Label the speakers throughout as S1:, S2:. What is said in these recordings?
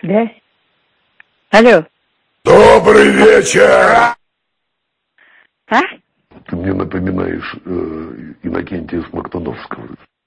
S1: Да? Алло.
S2: Добрый вечер!
S1: А?
S3: Ты мне напоминаешь Иннокентия Смоктуновского.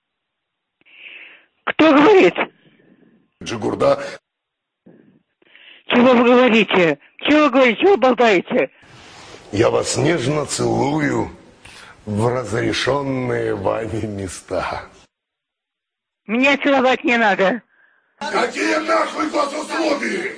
S1: Кто говорит?
S2: Джигурда.
S1: Чего вы говорите? Чего вы говорите? Чего вы болтаете?
S2: Я вас нежно целую в разрешенные вами места.
S1: Меня целовать не надо.
S2: Какие нахуй госуслуги?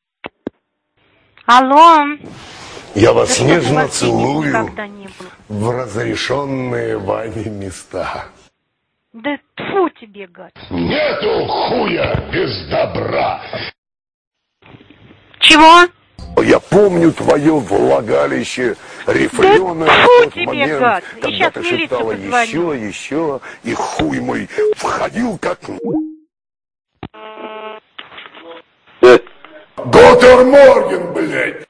S4: Алло.
S2: Я вас
S4: Да
S2: нежно
S4: у вас денег
S2: целую
S4: никогда не было.
S2: в разрешенные вами места.
S4: Да тьфу тебе, гад.
S2: Нету хуя без добра.
S4: Чего?
S2: Я помню твое влагалище рифленое
S4: Да
S2: в
S4: тьфу
S2: тот
S4: тебе,
S2: момент,
S4: гад. И
S2: когда
S4: сейчас
S2: ты
S4: милицию
S2: шептала
S4: позвоню.
S2: еще, и хуй мой входил как... Доктор Морген, блядь!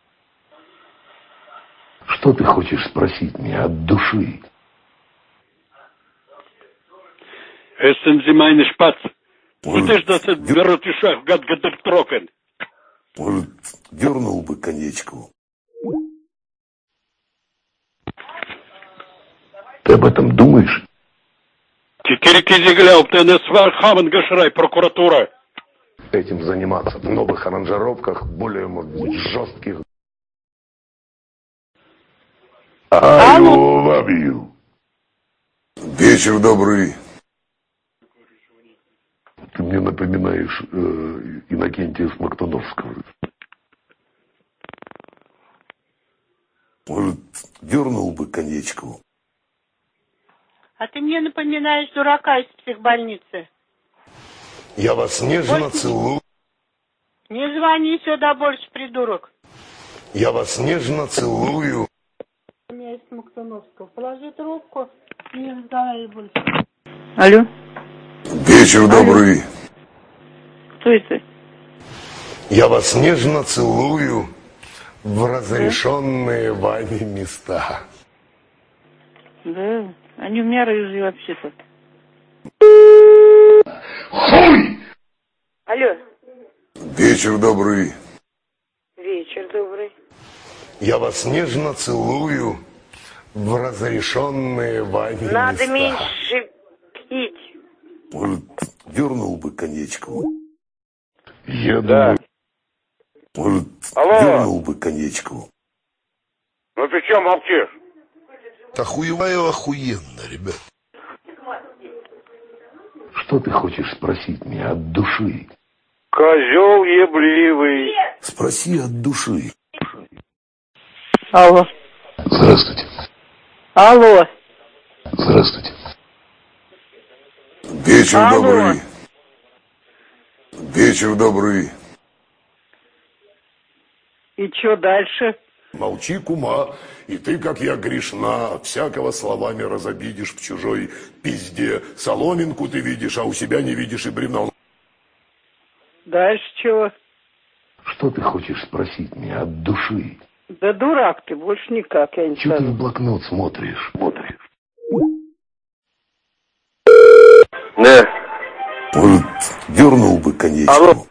S3: Что ты хочешь спросить меня от души?
S5: Essen Sie meine Spatz. Und ist das ein Verrückter Gott getroffen?
S2: Может, дернул бы конечку.
S3: Ты об этом думаешь?
S5: Кирики glaubt, es war Hammengeschrei, прокуратура.
S3: Этим заниматься в новых аранжировках, более, может быть, жестких. I love you.
S2: Вечер добрый.
S3: Ты мне напоминаешь Иннокентия Смоктуновского.
S2: Может, дернул бы конечку.
S4: А ты мне напоминаешь дурака из психбольницы.
S2: Я вас нежно
S4: Больше
S2: целую.
S4: Не звони сюда больше, придурок.
S2: Я вас нежно целую.
S4: Я из Смоктуновского. Положи трубку и не разговаривай больше.
S1: Алло.
S2: Вечер добрый.
S1: Кто это?
S2: Я вас нежно целую в разрешенные вами места.
S1: Да. Они у меня рыжие вообще-то.
S2: Хуй!
S4: Алло.
S2: Вечер добрый.
S4: Вечер добрый.
S2: Я вас нежно целую в разрешенные вами
S4: Надо
S2: места.
S4: меньше пить.
S2: Может, дернул бы конечку.
S3: Я думаю...
S2: Может,
S5: Алло.
S2: дернул бы конечку.
S5: Ну ты что молчишь?
S2: Охуеваю охуенно, ребят.
S3: Что ты хочешь спросить меня от души?
S5: Козел ебливый.
S2: Спроси от души.
S1: Алло.
S3: Здравствуйте.
S1: Алло.
S3: Здравствуйте.
S2: Вечер
S1: Алло.
S2: добрый. Вечер добрый.
S1: И что дальше?
S2: Молчи, кума, и ты, как я, грешна, от всякого словами разобидишь в чужой пизде. Соломинку ты видишь, а у себя не видишь и бревна.
S1: Дальше чего?
S3: Что ты хочешь спросить меня от души?
S1: Да дурак ты, больше никак, я не
S3: Чего ты в
S1: скажу.
S3: блокнот смотришь?
S5: Да.
S2: Может, дернул бы конечку.
S5: Алло.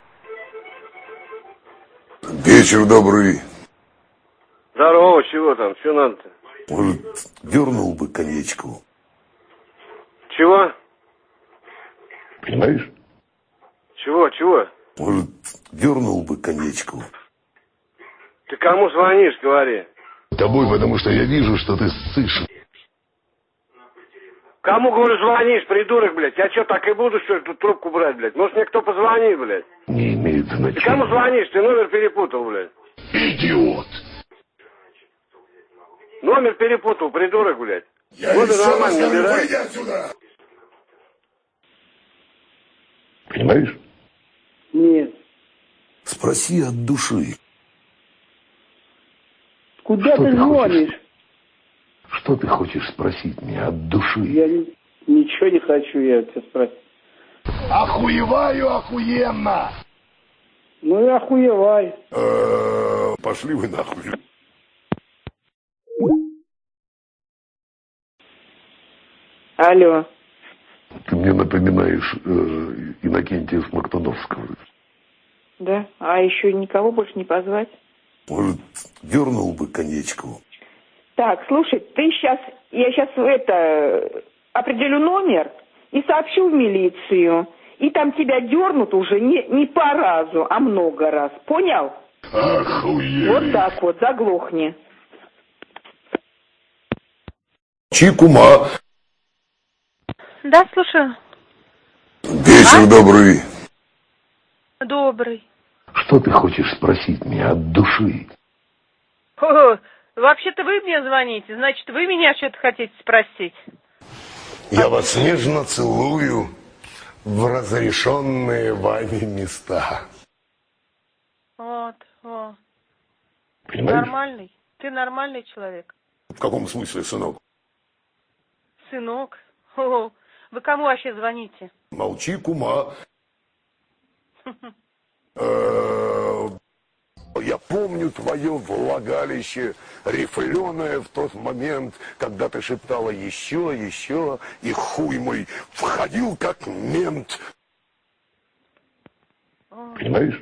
S2: Вечер добрый.
S5: Здорово, чего там? Что надо-то?
S2: Может, дернул бы конечку.
S5: Чего?
S3: Понимаешь?
S5: Чего?
S2: Может, дернул бы конечку.
S5: Ты кому звонишь, говори?
S3: Тобой, потому что я вижу, что ты ссышь.
S5: Кому, говорю, звонишь, придурок, блядь? Я что, так и буду, что ли, тут трубку брать, блядь? Может, мне кто позвонит, блядь?
S3: Не имеет
S5: Ты
S3: значения.
S5: кому звонишь? Ты номер перепутал, блядь.
S3: Идиот!
S5: Номер перепутал, придурок, блядь.
S2: Я
S5: Вот и
S2: еще раз
S5: нормально,
S2: говорю,
S5: набирай.
S2: выйди отсюда.
S3: Понимаешь?
S1: Нет.
S2: Спроси от души.
S1: Куда
S3: Что
S1: ты
S3: ты хочешь?
S1: звонишь?
S3: Что ты хочешь спросить меня от души?
S1: Я ничего не хочу, я тебя спросил.
S2: Охуеваю охуенно.
S1: Ну и охуевай.
S2: Пошли вы нахуй.
S1: Алло.
S3: Ты мне напоминаешь Иннокентия Смоктуновского.
S1: Да? А еще никого больше не позвать?
S2: Может, дернул бы конечку?
S1: Так, слушай, я сейчас определю номер и сообщу в милицию. И там тебя дернут уже не по разу, а много раз. Понял?
S2: Охуеть!
S1: Вот так вот, заглохни.
S2: Чикума.
S4: Да, слушаю.
S2: Вечер добрый.
S4: Добрый.
S3: Что ты хочешь спросить меня от души?
S4: О, вообще-то вы мне звоните, значит, вы меня что-то хотите спросить.
S2: Я вас нежно целую в разрешенные вами места.
S4: Вот.
S3: Понимаешь?
S4: Нормальный. Ты нормальный человек.
S2: В каком смысле, сынок?
S4: Сынок. О, вы кому вообще звоните?
S2: Молчи, кума. Я помню твое влагалище, рифленое в тот момент, когда ты шептала еще, и хуй мой входил как мент.
S3: Понимаешь?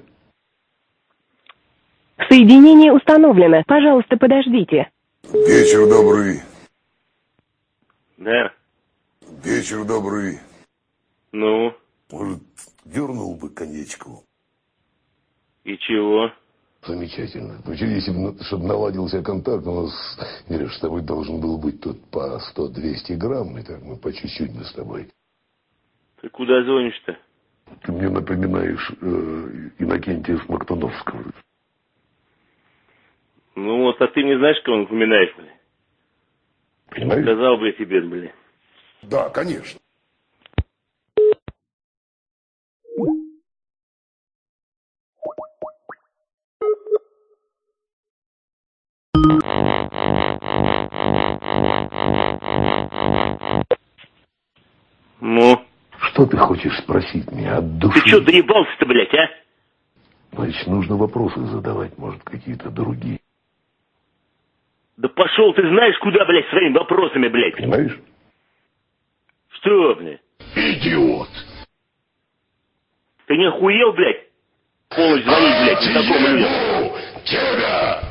S6: Соединение установлено. Пожалуйста, подождите.
S2: Вечер добрый.
S5: Да.
S2: Вечер добрый.
S5: Ну,
S2: Может, дернул бы конечку?
S5: и чего?
S3: Замечательно. Вообще, если бы, чтобы наладился контакт, у нас, Миша, с тобой должен был быть тут по 100-200 грамм, и так мы по чуть-чуть мы с тобой.
S5: Ты куда звонишь-то?
S3: Ты мне напоминаешь Иннокентия Смоктуновского.
S5: Ну вот, а ты не знаешь, кого напоминаешь, блин?
S3: Понимаешь?
S5: Сказал бы я тебе, блин.
S2: Да, конечно.
S5: Ну?
S3: Что ты хочешь спросить меня от души?
S5: Ты что, доебался-то, блядь, а?
S3: Значит, нужно вопросы задавать, может, какие-то другие.
S5: Да пошел ты знаешь куда, блядь, своими вопросами, блядь.
S3: Понимаешь?
S5: Что, блядь?
S3: Идиот!
S5: Ты не охуел, блядь? Полночь звонить, блядь, незнакомым людям.
S3: Тебя!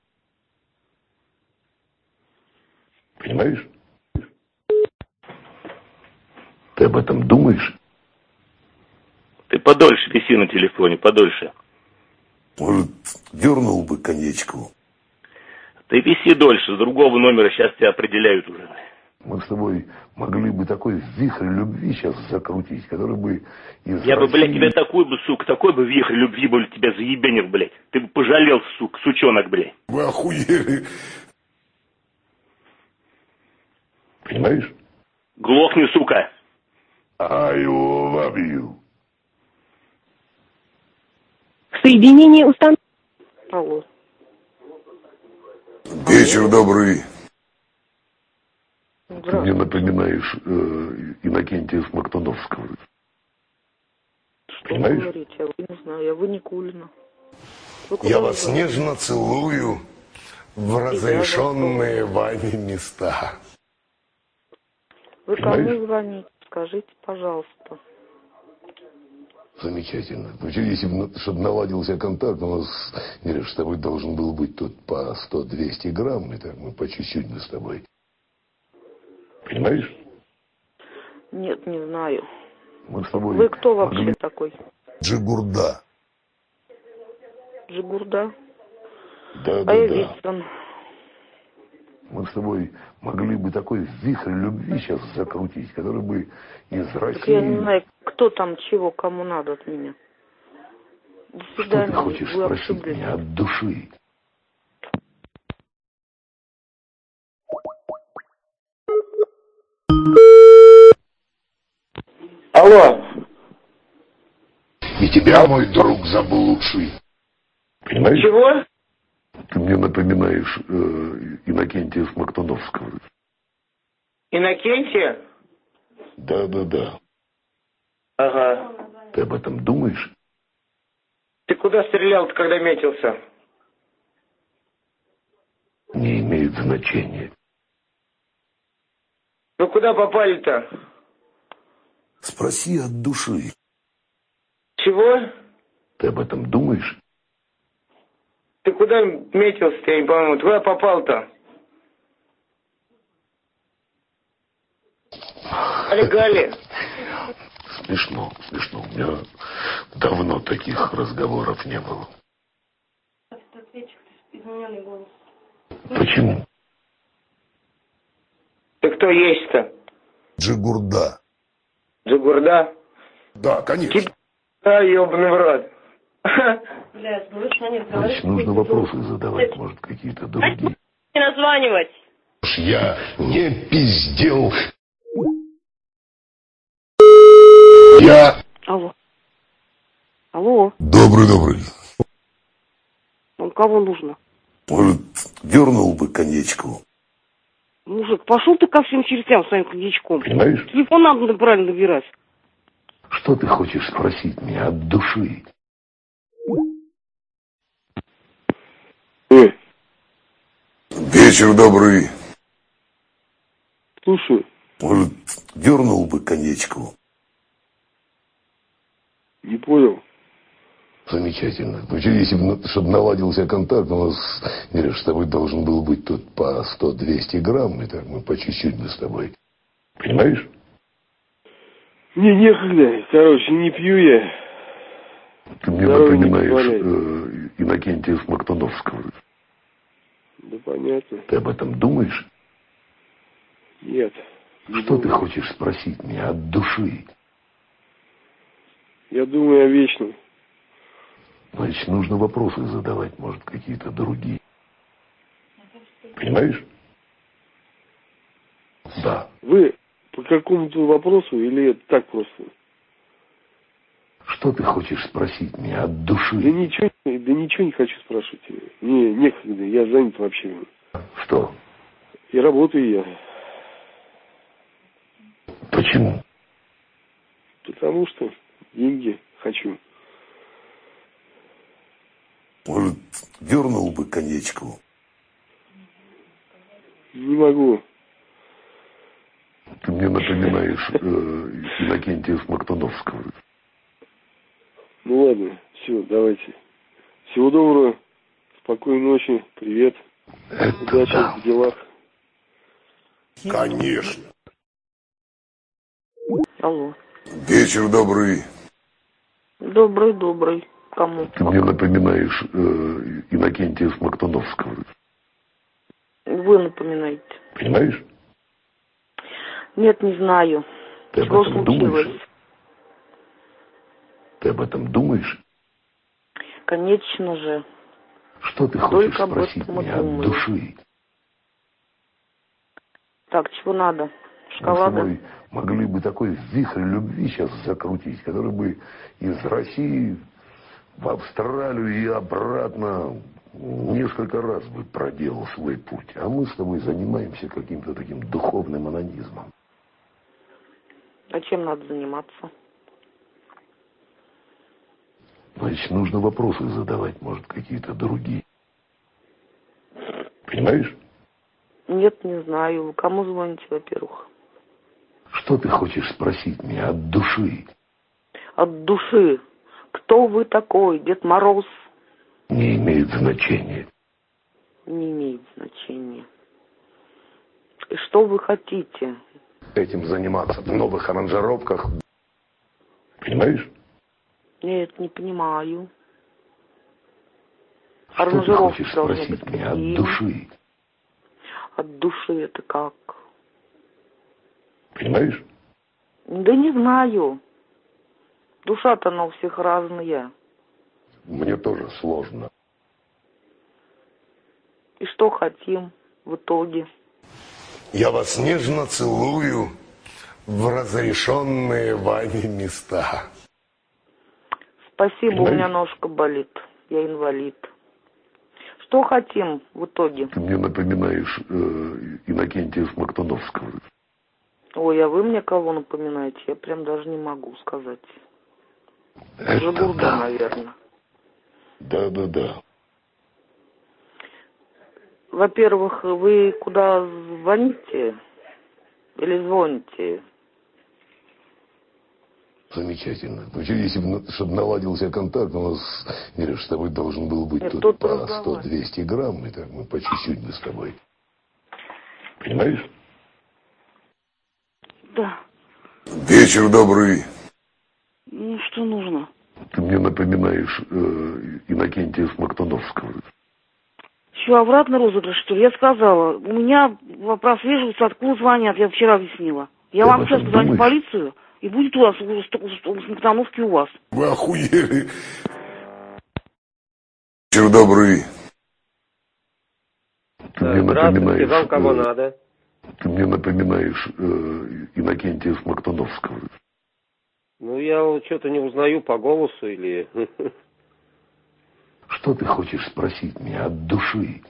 S3: Понимаешь? Ты об этом думаешь?
S5: Ты подольше виси на телефоне, подольше.
S2: Может, дернул бы конечку?
S5: Ты виси дольше, с другого номера сейчас тебя определяют уже.
S3: Мы с тобой могли бы такой вихрь любви сейчас закрутить, который бы из
S5: Я бы,
S3: России...
S5: блядь, тебя такой бы, сука, такой бы вихрь любви бы тебя заебенил, блядь. Ты бы пожалел, сука, сучонок, блядь.
S2: Вы охуели.
S3: Понимаешь?
S5: Глохни, сука.
S3: I love you.
S6: Соединение установлено.
S1: Алло.
S2: Вечер добрый.
S3: Ты мне напоминаешь Иннокентия Смоктуновского.
S1: Что
S3: Понимаешь?
S1: вы говорите? Я не знаю, я Никулина.
S2: Я вас нежно целую в разрешенные вами места.
S1: Вы
S3: Понимаешь?
S1: кому звоните? Скажите, пожалуйста.
S3: Замечательно. Вообще, если бы, чтобы наладился контакт, у нас, Миша, с тобой должен был быть тут по 100-200 грамм, и так мы по чуть-чуть мы с тобой. Понимаешь?
S1: Нет, не знаю.
S3: Мы с тобой
S1: Вы кто вообще
S3: могли...
S1: такой?
S2: Джигурда.
S1: Джигурда?
S3: Да.
S1: Вицин.
S3: Мы с тобой могли бы такой вихрь любви сейчас закрутить, который бы из России...
S1: Так я не знаю, кто там чего, кому надо от меня. До
S3: Что
S1: свидания.
S3: ты хочешь
S1: Вы
S3: спросить
S1: ошиблись.
S3: меня от души?
S1: Алло.
S3: И тебя, мой друг, заблудший. Понимаешь?
S1: Чего?
S3: Ты мне напоминаешь Иннокентия Смоктуновского.
S1: Иннокентия?
S3: Да.
S1: Ага.
S3: Ты об этом думаешь?
S1: Ты куда стрелял-то, когда метился?
S3: Не имеет значения.
S1: Ну куда попали-то?
S2: Спроси от души.
S1: Чего?
S3: Ты об этом думаешь?
S7: Ты куда метился, я не пойму? Куда попал-то? Али-гали.
S3: Смешно. У меня давно таких разговоров не было. Почему?
S7: Ты кто есть-то?
S2: Джигурда.
S7: Джигурда?
S2: Да, конечно.
S7: Да, ёбаный в рот.
S3: Значит, нужно вопросы задавать, может, какие-то другие.
S4: Не названивать.
S3: Я не пиздел. Я...
S8: Алло. Алло.
S3: Добрый.
S8: Вам кого нужно?
S3: Может, дернул бы коньячку?
S8: Мужик, пошел ты ко всем чертям своим коньячком.
S3: Понимаешь?
S8: Телефон надо правильно набирать.
S3: Что ты хочешь спросить меня от души? Вечер добрый.
S7: Слушай.
S3: Может, дернул бы коньячку?
S7: Не понял.
S3: Замечательно. Если чтобы наладился контакт, у нас, Миша, с тобой должен был быть тут по 100-200 грамм, и так мы по чуть-чуть бы с тобой. Понимаешь?
S7: Мне некогда. Короче, не пью я.
S3: Ты мне напоминаешь Иннокентия Смоктуновского.
S7: Да понятно.
S3: Ты об этом думаешь?
S7: Нет.
S3: Что ты хочешь спросить меня от души?
S7: Я думаю о вечном.
S3: Значит, нужно вопросы задавать, может, какие-то другие. Понимаешь? Да.
S7: Вы по какому-то вопросу или это так просто?
S3: Что ты хочешь спросить меня от души?
S7: Да ничего не хочу спрашивать. Мне некогда, я занят вообще.
S3: Что?
S7: И работаю я.
S3: Почему?
S7: Потому что деньги хочу.
S3: Может, дернул бы коньячку?
S7: Не могу.
S3: Ты мне напоминаешь Иннокентия Смоктуновского.
S7: Ну ладно, все, давайте. Всего доброго, спокойной ночи, привет. Удачи в делах.
S3: Конечно.
S8: Алло.
S3: Вечер добрый.
S8: Добрый. Кому?
S3: Ты мне напоминаешь Иннокентия Смоктуновского.
S8: Вы напоминаете.
S3: Понимаешь?
S8: Нет, не знаю.
S3: Ты
S8: Что
S3: об этом
S8: случилось?
S3: думаешь? Ты об этом думаешь?
S8: Конечно же.
S3: Что ты хочешь
S8: Только
S3: спросить меня от души?
S8: Так, чего надо?
S3: Мы с
S8: Шоколада?
S3: тобой могли бы такой вихрь любви сейчас закрутить, который бы из России в Австралию и обратно несколько раз бы проделал свой путь. А мы с тобой занимаемся каким-то таким духовным анонизмом.
S8: А чем надо заниматься?
S3: Значит, нужно вопросы задавать, может, какие-то другие. Понимаешь?
S8: Нет, не знаю. Вы кому звоните, во-первых?
S3: Что ты хочешь спросить меня от души?
S8: От души. Кто вы такой, Дед Мороз?
S3: Не имеет значения.
S8: Не имеет значения. И что вы хотите?
S3: Этим заниматься в новых аранжировках. Понимаешь?
S8: Нет, не понимаю.
S3: Что ты хочешь спросить меня от души?
S8: От души это как?
S3: Понимаешь?
S8: Да не знаю. Душа-то она у всех разная.
S3: Мне тоже сложно.
S8: И что хотим в итоге?
S2: Я вас нежно целую в разрешенные вами места.
S8: Спасибо,
S3: Понимаешь?
S8: у меня ножка болит. Я инвалид. Что хотим в итоге?
S3: Ты мне напоминаешь Иннокентия Смоктуновского.
S8: Ой, а вы мне кого напоминаете? Я прям даже не могу сказать. Жигурда,
S3: да.
S8: наверное.
S3: Да.
S8: Во-первых, вы куда звоните? Или звоните?
S3: Замечательно. Ну, если бы, чтобы наладился контакт, у нас, Мириш, с тобой должен был быть
S8: Нет,
S3: тут
S8: тут
S3: по
S8: разговор.
S3: 100-200 грамм, и так мы по чуть-чуть бы с тобой. Понимаешь?
S8: Да.
S2: Вечер добрый.
S8: Ну, что нужно?
S3: Ты мне напоминаешь Иннокентия Смоктуновского.
S8: Что, обратно розыгрыш, что ли? Я сказала, у меня прослеживается, откуда звонят, я вчера объяснила. Я
S3: Ты
S8: вам
S3: об
S8: сейчас
S3: этом
S8: позвоню в
S3: думаешь?
S8: полицию, и будет у вас, у Смоктуновки у вас.
S2: Вы охуели. Вечер добрый.
S3: Ты мне
S9: Здравствуйте,
S3: напоминаешь,
S9: вам кого надо?
S3: Ты мне напоминаешь Иннокентия Смоктуновского.
S9: Ну, я вот что-то не узнаю по голосу или...
S3: Что ты хочешь спросить меня от души?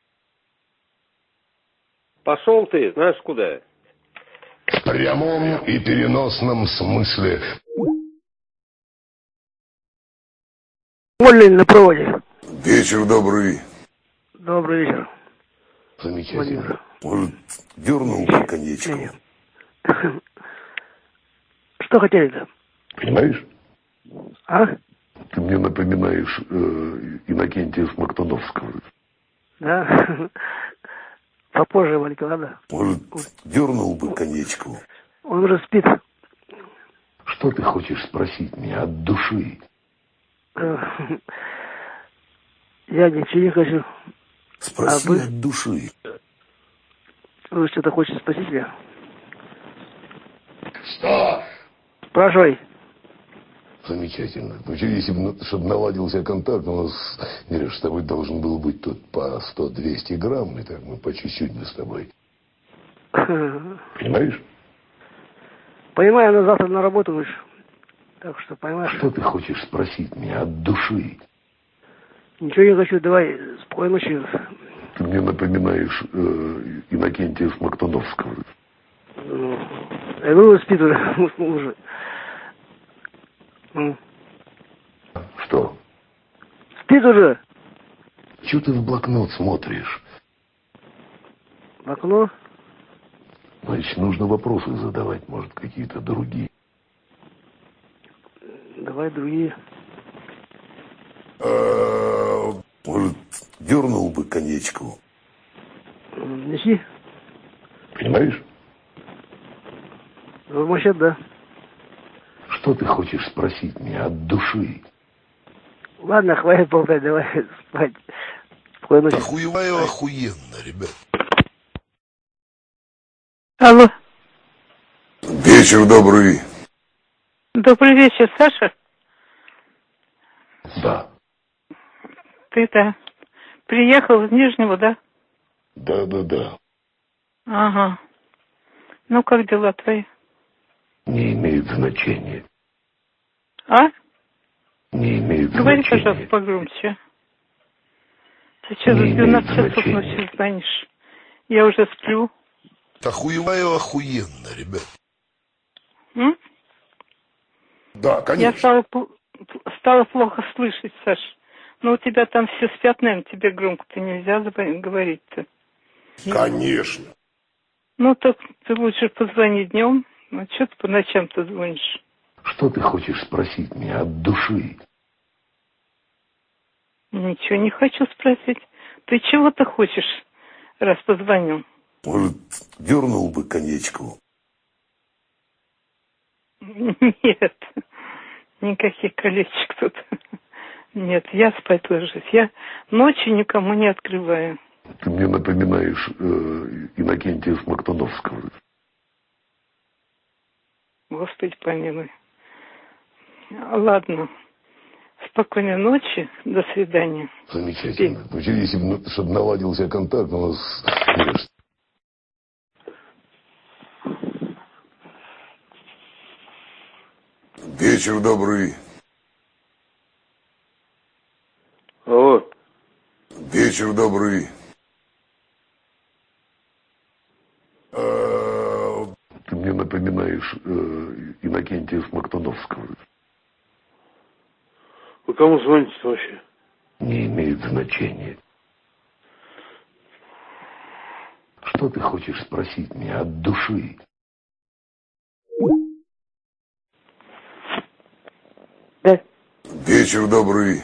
S9: Пошел ты, знаешь куда?
S3: В прямом и переносном смысле.
S10: Вольный на проводе.
S2: Вечер добрый.
S10: Добрый вечер.
S3: Замечательно. Может, дернул бы коньячку?
S10: Что хотели-то?
S3: Понимаешь?
S10: А?
S3: Ты мне напоминаешь Иннокентия Смоктуновского.
S10: Да? Попозже, Валька, ладно?
S3: Может, дернул бы коньячку?
S10: Он уже спит.
S3: Что ты хочешь спросить меня от души?
S10: Я ничего не хочу.
S3: Спроси
S10: А вы?
S3: от души.
S10: Вы что-то хотите спросить меня?
S3: Что?
S10: Спрашивай.
S3: Замечательно. Ну, если бы, чтобы наладился контакт, у нас, Мириш, с тобой должен был быть тут по 100-200 грамм, и так мы по чуть-чуть бы с тобой. Понимаешь?
S10: Понимаю, но завтра на работу будешь. Так что, понимаешь?
S3: Что ты хочешь спросить меня от души?
S10: Ничего не хочу, давай, спокойной ночи.
S3: Ты мне напоминаешь Иннокентия Смоктуновского.
S10: Я говорю, спит уже, уснул уже.
S3: Что?
S10: Спит уже.
S3: Чего ты в блокнот смотришь?
S10: В окно?
S3: Значит, нужно вопросы задавать, может, какие-то другие.
S10: Давай другие.
S3: Может, дернул бы коньячку?
S10: Неси.
S3: Понимаешь?
S10: Вообще, да.
S3: Что ты хочешь спросить меня от души?
S10: Ладно, хватит болтать, давай спать. Спокойной ночи.
S3: Охуеваю охуенно, ребят.
S4: Алло.
S2: Вечер добрый.
S4: Добрый вечер, Саша.
S3: Да.
S4: Ты-то приехал из Нижнего, да?
S3: Да.
S4: Ага. Ну, как дела твои?
S3: Не имеет значения.
S4: А?
S3: Не имеет
S4: Говори,
S3: значения.
S4: пожалуйста, погромче. Ты что, за
S3: Не
S4: 12
S3: имеет
S4: часов
S3: значения.
S4: ночи звонишь? Я уже сплю.
S3: Охуеваю охуенно, ребят.
S4: М?
S2: Да,
S4: Я
S2: конечно.
S4: стала плохо слышать, Саш. Ну, у тебя там все спят, наверное, тебе громко-то нельзя говорить-то.
S2: Конечно.
S4: Ну, так ты лучше позвони днем. Ну, что ты по ночам-то звонишь?
S3: Что ты хочешь спросить меня от души?
S4: Ничего не хочу спросить. Ты чего-то хочешь, раз позвонил?
S3: Может, дернул бы коньячку?
S4: Нет, никаких колечек тут. Нет, я спать ложусь. Я ночью никому не открываю.
S3: Ты мне напоминаешь Иннокентия Смоктуновского.
S4: Господи помилуй. Ладно. Спокойной ночи. До свидания.
S3: Замечательно. Ну, если бы, чтобы наладился контакт, у нас...
S2: Вечер добрый.
S9: Алло.
S2: Вечер добрый.
S3: Ты мне напоминаешь Иннокентия Смоктуновского.
S9: Вы кому звоните вообще?
S3: Не имеет значения. Что ты хочешь спросить меня от души?
S2: Вечер добрый.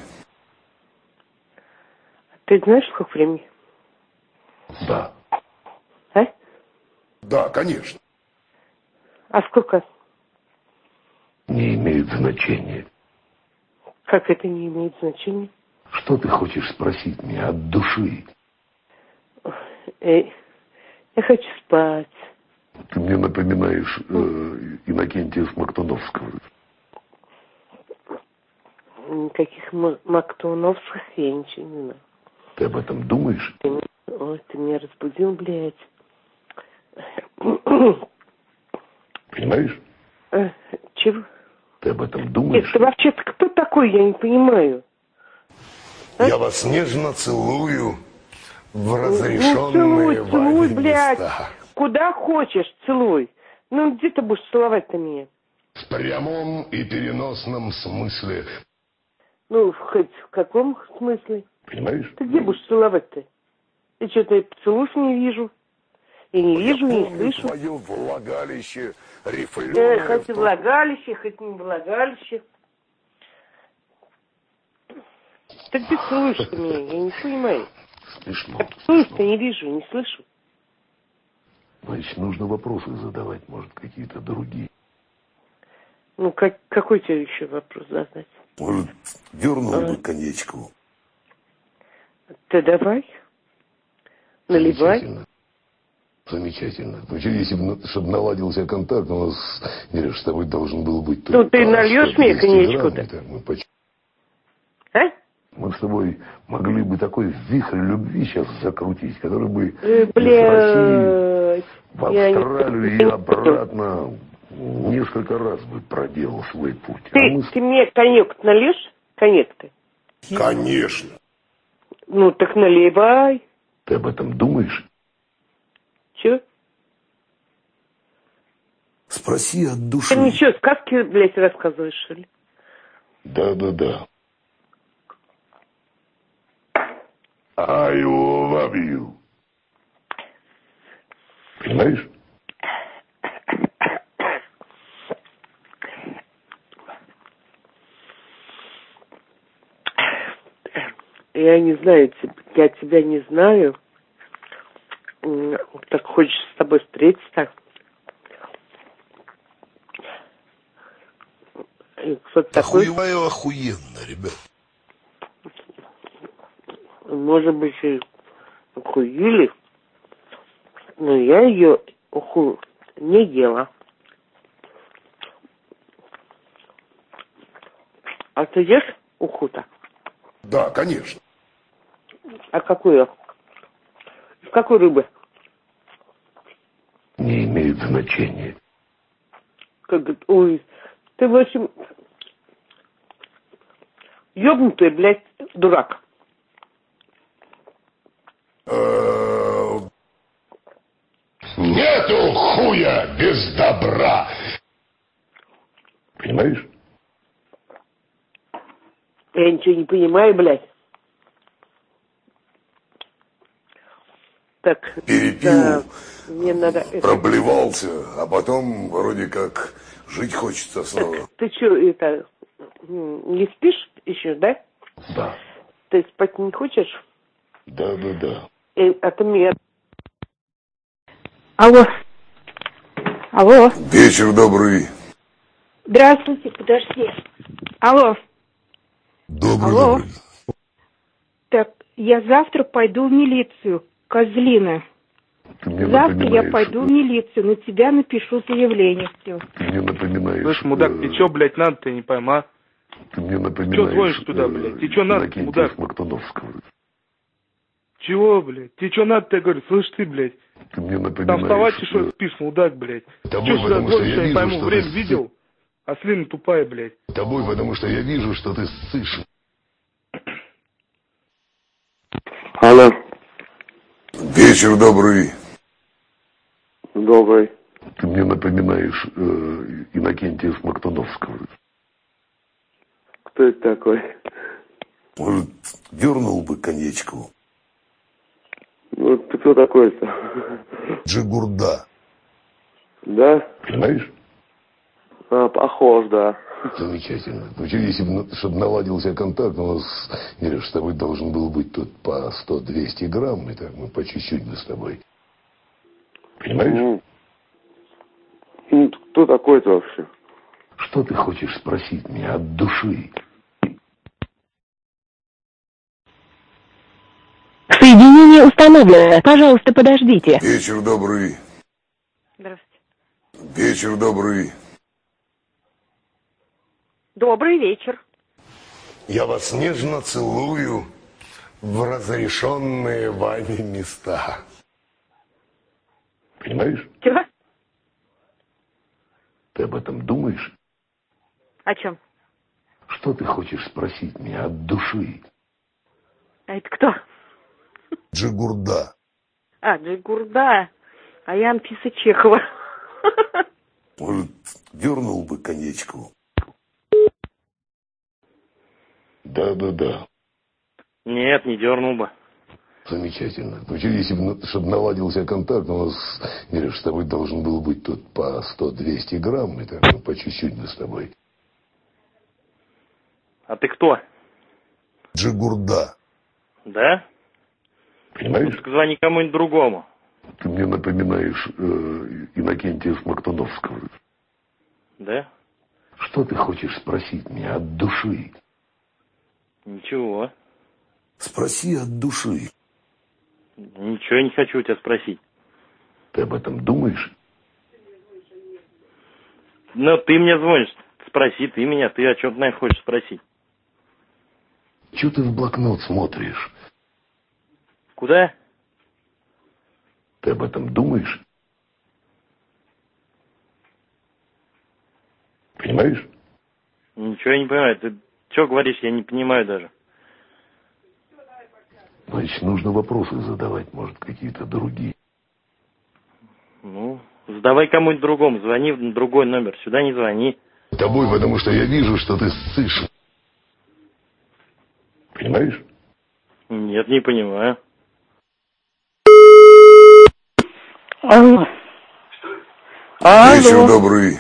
S11: Ты знаешь, сколько времени?
S3: Да.
S11: А?
S2: Да, конечно.
S11: А сколько?
S3: Не имеет значения.
S11: Как это не имеет значения?
S3: Что ты хочешь спросить меня от души?
S11: Я хочу спать.
S3: Ты мне напоминаешь Иннокентия Смоктуновского.
S11: Никаких Мактуновских я ничего не знаю.
S3: Ты об этом думаешь?
S11: Ты меня разбудил, блядь.
S3: Понимаешь?
S11: Чего?
S3: Ты об этом думаешь?
S11: Это вообще-то кто такой, я не понимаю.
S2: Я вас нежно целую в разрешенные
S11: целуй,
S2: вами
S11: блядь.
S2: места.
S11: Куда хочешь, целуй. Ну, где ты будешь целовать-то меня?
S3: В прямом и переносном смысле.
S11: Ну, хоть в каком смысле?
S3: Понимаешь?
S11: Ты где будешь целовать-то? Я что-то поцелуев не вижу. И не вижу, и не слышу.
S2: Твое влагалище рифленое.
S11: Хоть и влагалище, хоть не влагалище. Ты где целуешь-то меня? Я не понимаю.
S3: Смешно.
S11: Я целуешь-то не вижу, не слышу.
S3: Значит, нужно вопросы задавать, может, какие-то другие.
S11: Ну, какой тебе еще вопрос задать?
S2: Может, дернул бы коньячку?
S11: Ты давай. Наливай.
S3: Замечательно. Вообще, если бы, чтобы наладился контакт, у нас, Миша, с тобой должен был быть...
S11: Ну, ты нальешь мне коньячку-то?
S3: Мы с тобой могли бы такой вихрь любви сейчас закрутить, который бы из России в Австралию и обратно несколько раз бы проделал свой путь.
S11: Ты мне коньяк нальешь? Коньяк-то?
S2: Конечно.
S11: Ну, так наливай.
S3: Ты об этом думаешь?
S11: Че?
S2: Спроси от души.
S11: Ты мне что, сказки, блядь, рассказываешь, что ли?
S3: Да. I love you. Понимаешь?
S11: Я не знаю, я тебя не знаю. Так хочешь с тобой встретиться?
S2: Охуеваю охуенно, ребят.
S11: Может быть, и охуели, но я ее не ела. А ты ешь уху-то?
S2: Да, конечно.
S11: А какую? Из какой рыбы?
S3: Не имеет значения.
S11: Ой, ты, в общем, ёбнутый, блядь, дурак.
S3: Нету хуя без добра. Понимаешь?
S11: Я ничего не понимаю, блядь. Так,
S2: перепил,
S11: мне надо...
S2: проблевался, а потом вроде как жить хочется снова.
S11: Так, ты что, не спишь еще, да?
S3: Да.
S11: Ты спать не хочешь?
S3: Да.
S11: А ты меня...
S4: Алло.
S2: Вечер добрый.
S4: Здравствуйте, подожди. Алло.
S2: Добрый.
S4: Так, я завтра пойду в милицию, козлина. Завтра я пойду в милицию, на тебя напишу заявление. Все.
S3: Ты мне напоминаешь...
S12: Слышь, мудак, ты чё, блядь, надо-то, не пойма?
S3: Ты мне напоминаешь...
S12: Чё звонишь туда, блядь? Ты чё надо, мудак?
S3: Смоктуновского.
S12: Чего, блядь? Ты чё надо-то, я говорю, слышь ты, блядь?
S3: Ты мне напоминаешь...
S12: Там вставать, что спишь, мудак, блядь.
S3: Тобой,
S12: чё сюда звонишь, я не пойму,
S3: что
S12: время
S3: ты...
S12: видел? Ослина тупая, блядь.
S3: Тобой, потому что я вижу, что ты ссышь.
S13: Алло.
S2: Вечер добрый.
S13: Добрый.
S3: Ты мне напоминаешь Иннокентия Смоктуновского.
S13: Кто это такой?
S2: Может, дернул бы коньячку?
S13: Ну, ты кто такой-то?
S2: Джигурда.
S13: Да?
S3: Понимаешь?
S13: Похож, да.
S3: Замечательно. Ну, если бы, чтобы наладился контакт, у нас, Миша, с тобой должен был быть тут по 100-200 грамм, и так мы по чуть-чуть бы с тобой. Понимаешь?
S13: Ну, кто такой-то вообще?
S3: Что ты хочешь спросить меня от души?
S6: Соединение установлено. Пожалуйста, подождите.
S2: Вечер добрый.
S4: Здравствуйте.
S2: Вечер добрый.
S4: Добрый вечер.
S2: Я вас нежно целую в разрешенные вами места.
S3: Понимаешь?
S4: Чего?
S3: Ты об этом думаешь?
S4: О чем?
S3: Что ты хочешь спросить меня от души?
S4: А это кто?
S2: Джигурда.
S4: А, Джигурда. А я Анфиса Чехова.
S2: Может, дернул бы конечку?
S3: Да.
S9: Нет, не дернул бы.
S3: Замечательно. Ну, если бы, чтобы наладился контакт, у нас, Миша, с тобой должен был быть тут по 100-200 грамм, и так мы по чуть-чуть бы с тобой.
S9: А ты кто?
S2: Джигурда.
S9: Да?
S3: Понимаешь?
S9: Ну, так звони кому-нибудь другому.
S3: Ты мне напоминаешь Иннокентия Смоктуновского.
S9: Да?
S3: Что ты хочешь спросить меня от души?
S9: Ничего.
S2: Спроси от души.
S9: Ничего я не хочу у тебя спросить.
S3: Ты об этом думаешь?
S9: Ну, ты мне звонишь. Спроси ты меня. Ты о чем-то, наверное, хочешь спросить.
S3: Чего ты в блокнот смотришь?
S9: Куда?
S3: Ты об этом думаешь? Понимаешь?
S9: Ничего я не понимаю. Ты что говоришь, я не понимаю даже.
S3: Значит, нужно вопросы задавать, может, какие-то другие.
S9: Ну, задавай кому-нибудь другому. Звони в другой номер. Сюда не звони.
S3: Тобой, потому что я вижу, что ты ссышь. Понимаешь?
S9: Нет, не понимаю.
S11: Алло.
S2: Вечер добрый.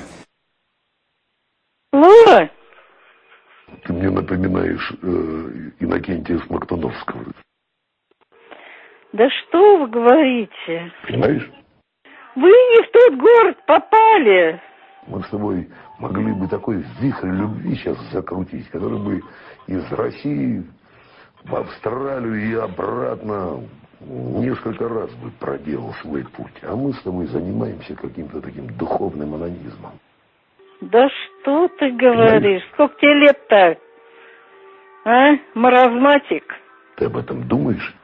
S11: Алло.
S3: Ты мне напоминаешь Иннокентия Смоктуновского.
S11: Да что вы говорите?
S3: Понимаешь?
S11: Вы не в тот город попали.
S3: Мы с тобой могли бы такой вихрь любви сейчас закрутить, который бы из России в Австралию и обратно несколько раз бы проделал свой путь. А мы с тобой занимаемся каким-то таким духовным анонизмом.
S11: Да что ты говоришь? Сколько тебе лет-то? А? Маразматик?
S3: Ты об этом думаешь?